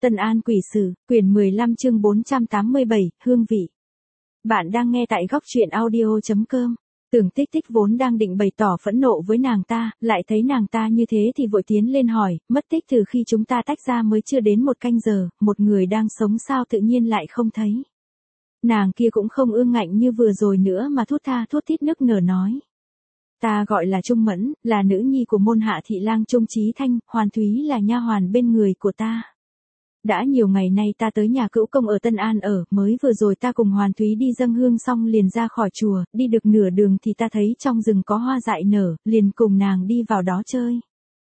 Tân An Quỷ Sử, quyển 15 chương 487, hương vị. Bạn đang nghe tại góc truyện audio.com. Tưởng Tích Tích vốn đang định bày tỏ phẫn nộ với nàng ta, lại thấy nàng ta như thế thì vội tiến lên hỏi, mất tích từ khi chúng ta tách ra mới chưa đến một canh giờ, một người đang sống sao tự nhiên lại không thấy. Nàng kia cũng không ương ngạnh như vừa rồi nữa mà thút tha thút thít nức nở nói. Ta gọi là Trung Mẫn, là nữ nhi của môn hạ thị lang Trung Chí Thanh, Hoàn Thúy là nha hoàn bên người của ta. Đã nhiều ngày nay ta tới nhà cữu công ở Tân An ở, mới vừa rồi ta cùng Hoàn Thúy đi dâng hương xong liền ra khỏi chùa, đi được nửa đường thì ta thấy trong rừng có hoa dại nở, liền cùng nàng đi vào đó chơi.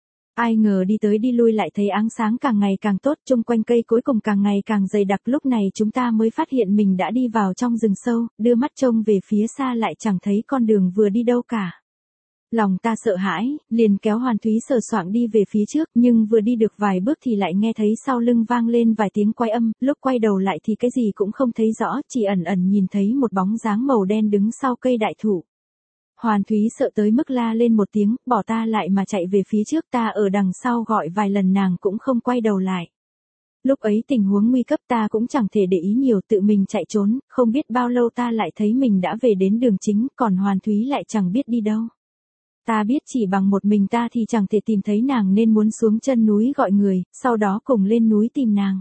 Ai ngờ đi tới đi lui lại thấy ánh sáng càng ngày càng tốt, chung quanh cây cối cùng càng ngày càng dày đặc, lúc này chúng ta mới phát hiện mình đã đi vào trong rừng sâu, đưa mắt trông về phía xa lại chẳng thấy con đường vừa đi đâu cả. Lòng ta sợ hãi, liền kéo Hoàn Thúy sờ soạng đi về phía trước, nhưng vừa đi được vài bước thì lại nghe thấy sau lưng vang lên vài tiếng quay âm, lúc quay đầu lại thì cái gì cũng không thấy rõ, chỉ ẩn ẩn nhìn thấy một bóng dáng màu đen đứng sau cây đại thụ. Hoàn Thúy sợ tới mức la lên một tiếng, bỏ ta lại mà chạy về phía trước, ta ở đằng sau gọi vài lần nàng cũng không quay đầu lại. Lúc ấy tình huống nguy cấp ta cũng chẳng thể để ý nhiều, tự mình chạy trốn, không biết bao lâu ta lại thấy mình đã về đến đường chính, còn Hoàn Thúy lại chẳng biết đi đâu. Ta biết chỉ bằng một mình ta thì chẳng thể tìm thấy nàng nên muốn xuống chân núi gọi người, sau đó cùng lên núi tìm nàng.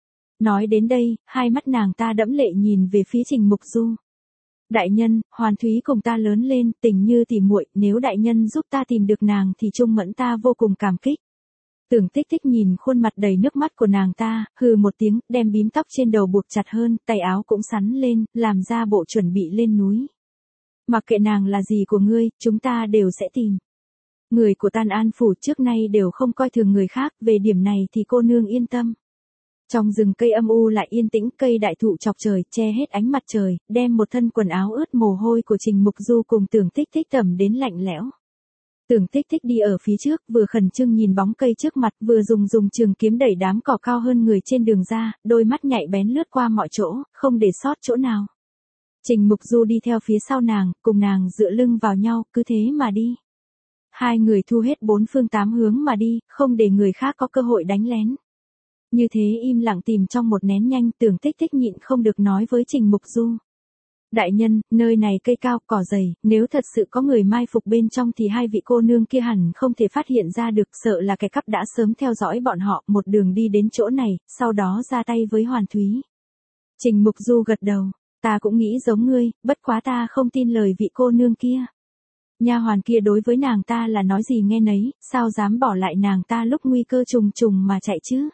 Nói đến đây, hai mắt nàng ta đẫm lệ nhìn về phía Trình Mục Du. Đại nhân, Hoàn Thúy cùng ta lớn lên, tình như tỉ muội, nếu đại nhân giúp ta tìm được nàng thì Trung Mẫn ta vô cùng cảm kích. Tưởng Tích Tích nhìn khuôn mặt đầy nước mắt của nàng ta, hừ một tiếng, đem bím tóc trên đầu buộc chặt hơn, tay áo cũng sắn lên, làm ra bộ chuẩn bị lên núi. Mặc kệ nàng là gì của ngươi, chúng ta đều sẽ tìm. Người của Tân An phủ trước nay đều không coi thường người khác, về điểm này thì cô nương yên tâm. Trong rừng cây âm u lại yên tĩnh, cây đại thụ chọc trời, che hết ánh mặt trời, đem một thân quần áo ướt mồ hôi của Trình Mục Du cùng Tưởng Tích Tích tẩm đến lạnh lẽo. Tưởng Tích Tích đi ở phía trước, vừa khẩn trương nhìn bóng cây trước mặt, vừa dùng trường kiếm đẩy đám cỏ cao hơn người trên đường ra, đôi mắt nhạy bén lướt qua mọi chỗ, không để sót chỗ nào. Trình Mục Du đi theo phía sau nàng, cùng nàng dựa lưng vào nhau, cứ thế mà đi. Hai người thu hết bốn phương tám hướng mà đi, không để người khác có cơ hội đánh lén. Như thế im lặng tìm trong một nén nhanh, Tưởng Tích Tích nhịn không được nói với Trình Mục Du. Đại nhân, nơi này cây cao, cỏ dày, nếu thật sự có người mai phục bên trong thì hai vị cô nương kia hẳn không thể phát hiện ra được, sợ là kẻ cắp đã sớm theo dõi bọn họ, một đường đi đến chỗ này, sau đó ra tay với Hoàn Thúy. Trình Mục Du gật đầu. Ta cũng nghĩ giống ngươi, bất quá ta không tin lời vị cô nương kia. Nha hoàn kia đối với nàng ta là nói gì nghe nấy, sao dám bỏ lại nàng ta lúc nguy cơ trùng trùng mà chạy chứ?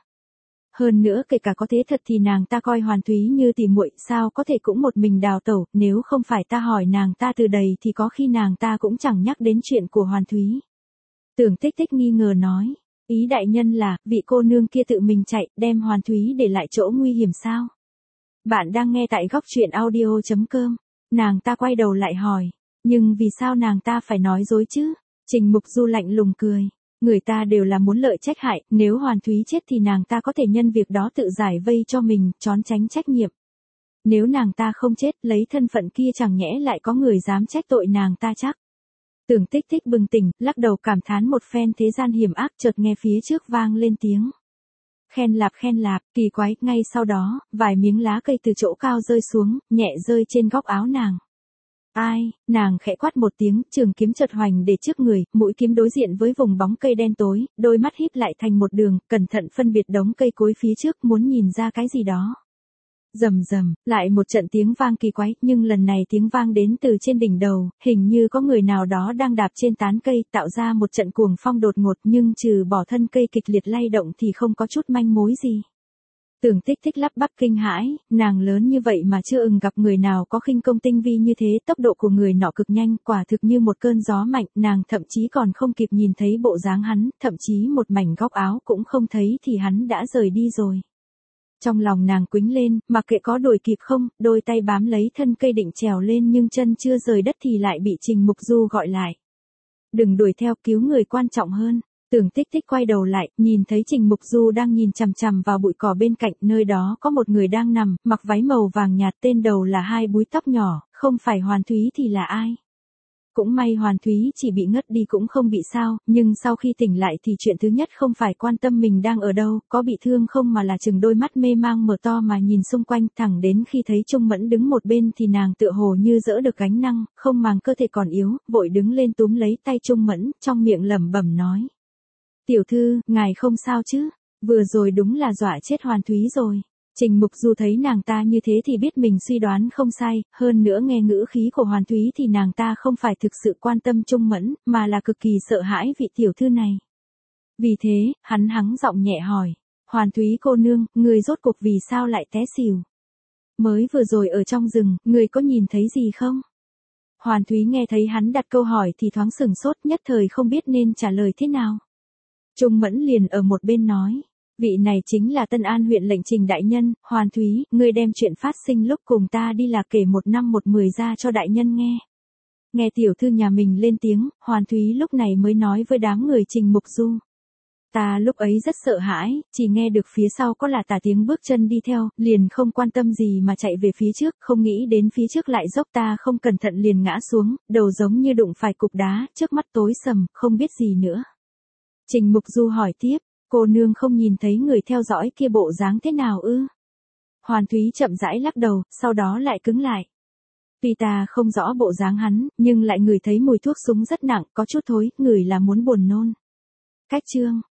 Hơn nữa kể cả có thế thật thì nàng ta coi Hoàn Thúy như tỉ muội, sao có thể cũng một mình đào tẩu, nếu không phải ta hỏi nàng ta từ đầy thì có khi nàng ta cũng chẳng nhắc đến chuyện của Hoàn Thúy. Tưởng Tích Tích nghi ngờ nói, ý đại nhân là, vị cô nương kia tự mình chạy, đem Hoàn Thúy để lại chỗ nguy hiểm sao? Bạn đang nghe tại góc truyện audio.com. Nàng ta quay đầu lại hỏi. Nhưng vì sao nàng ta phải nói dối chứ? Trình Mục Du lạnh lùng cười. Người ta đều là muốn lợi trách hại, nếu Hoàn Thúy chết thì nàng ta có thể nhân việc đó tự giải vây cho mình, trốn tránh trách nhiệm. Nếu nàng ta không chết, lấy thân phận kia chẳng nhẽ lại có người dám trách tội nàng ta chắc. Tưởng Tích Tích bừng tỉnh, lắc đầu cảm thán một phen thế gian hiểm ác, chợt nghe phía trước vang lên tiếng. Khen lạp, kỳ quái, ngay sau đó, vài miếng lá cây từ chỗ cao rơi xuống, nhẹ rơi trên góc áo nàng. Ai, nàng khẽ quát một tiếng, trường kiếm chợt hoành để trước người, mũi kiếm đối diện với vùng bóng cây đen tối, đôi mắt híp lại thành một đường, cẩn thận phân biệt đống cây cối phía trước, muốn nhìn ra cái gì đó. Rầm rầm, lại một trận tiếng vang kỳ quái, nhưng lần này tiếng vang đến từ trên đỉnh đầu, hình như có người nào đó đang đạp trên tán cây, tạo ra một trận cuồng phong đột ngột, nhưng trừ bỏ thân cây kịch liệt lay động thì không có chút manh mối gì. Tưởng Tích Tích lắp bắp kinh hãi, nàng lớn như vậy mà chưa gặp người nào có khinh công tinh vi như thế, tốc độ của người nọ cực nhanh, quả thực như một cơn gió mạnh, nàng thậm chí còn không kịp nhìn thấy bộ dáng hắn, thậm chí một mảnh góc áo cũng không thấy thì hắn đã rời đi rồi. Trong lòng nàng quĩnh lên, mặc kệ có đuổi kịp không, đôi tay bám lấy thân cây định trèo lên nhưng chân chưa rời đất thì lại bị Trình Mục Du gọi lại. Đừng đuổi theo, cứu người quan trọng hơn. Tưởng Tích Tích quay đầu lại, nhìn thấy Trình Mục Du đang nhìn chằm chằm vào bụi cỏ bên cạnh, nơi đó có một người đang nằm, mặc váy màu vàng nhạt, tên đầu là hai búi tóc nhỏ, không phải Hoàn Thúy thì là ai? Cũng may Hoàn Thúy chỉ bị ngất đi cũng không bị sao, nhưng sau khi tỉnh lại thì chuyện thứ nhất không phải quan tâm mình đang ở đâu, có bị thương không mà là chừng đôi mắt mê mang mở to mà nhìn xung quanh, thẳng đến khi thấy Trung Mẫn đứng một bên thì nàng tựa hồ như dỡ được gánh năng, không màng cơ thể còn yếu, vội đứng lên túm lấy tay Trung Mẫn, trong miệng lẩm bẩm nói. Tiểu thư, ngài không sao chứ? Vừa rồi đúng là dọa chết Hoàn Thúy rồi. Trình Mục Du thấy nàng ta như thế thì biết mình suy đoán không sai, hơn nữa nghe ngữ khí của Hoàn Thúy thì nàng ta không phải thực sự quan tâm Trung Mẫn, mà là cực kỳ sợ hãi vị tiểu thư này. Vì thế, hắn hắng giọng nhẹ hỏi, Hoàn Thúy cô nương, người rốt cuộc vì sao lại té xỉu? Mới vừa rồi ở trong rừng, người có nhìn thấy gì không? Hoàn Thúy nghe thấy hắn đặt câu hỏi thì thoáng sửng sốt, nhất thời không biết nên trả lời thế nào. Trung Mẫn liền ở một bên nói. Vị này chính là Tân An huyện lệnh Trình đại nhân, Hoàn Thúy, ngươi đem chuyện phát sinh lúc cùng ta đi là kể 1 năm 1 10 ra cho đại nhân nghe. Nghe tiểu thư nhà mình lên tiếng, Hoàn Thúy lúc này mới nói với đám người Trình Mục Du. Ta lúc ấy rất sợ hãi, chỉ nghe được phía sau có là tả tiếng bước chân đi theo, liền không quan tâm gì mà chạy về phía trước, không nghĩ đến phía trước lại dốc, ta không cẩn thận liền ngã xuống, đầu giống như đụng phải cục đá, trước mắt tối sầm, không biết gì nữa. Trình Mục Du hỏi tiếp. Cô nương không nhìn thấy người theo dõi kia bộ dáng thế nào ư? Hoàn Thúy chậm rãi lắc đầu, sau đó lại cứng lại. Tuy ta không rõ bộ dáng hắn, nhưng lại ngửi thấy mùi thuốc súng rất nặng, có chút thối, ngửi là muốn buồn nôn. Cách chương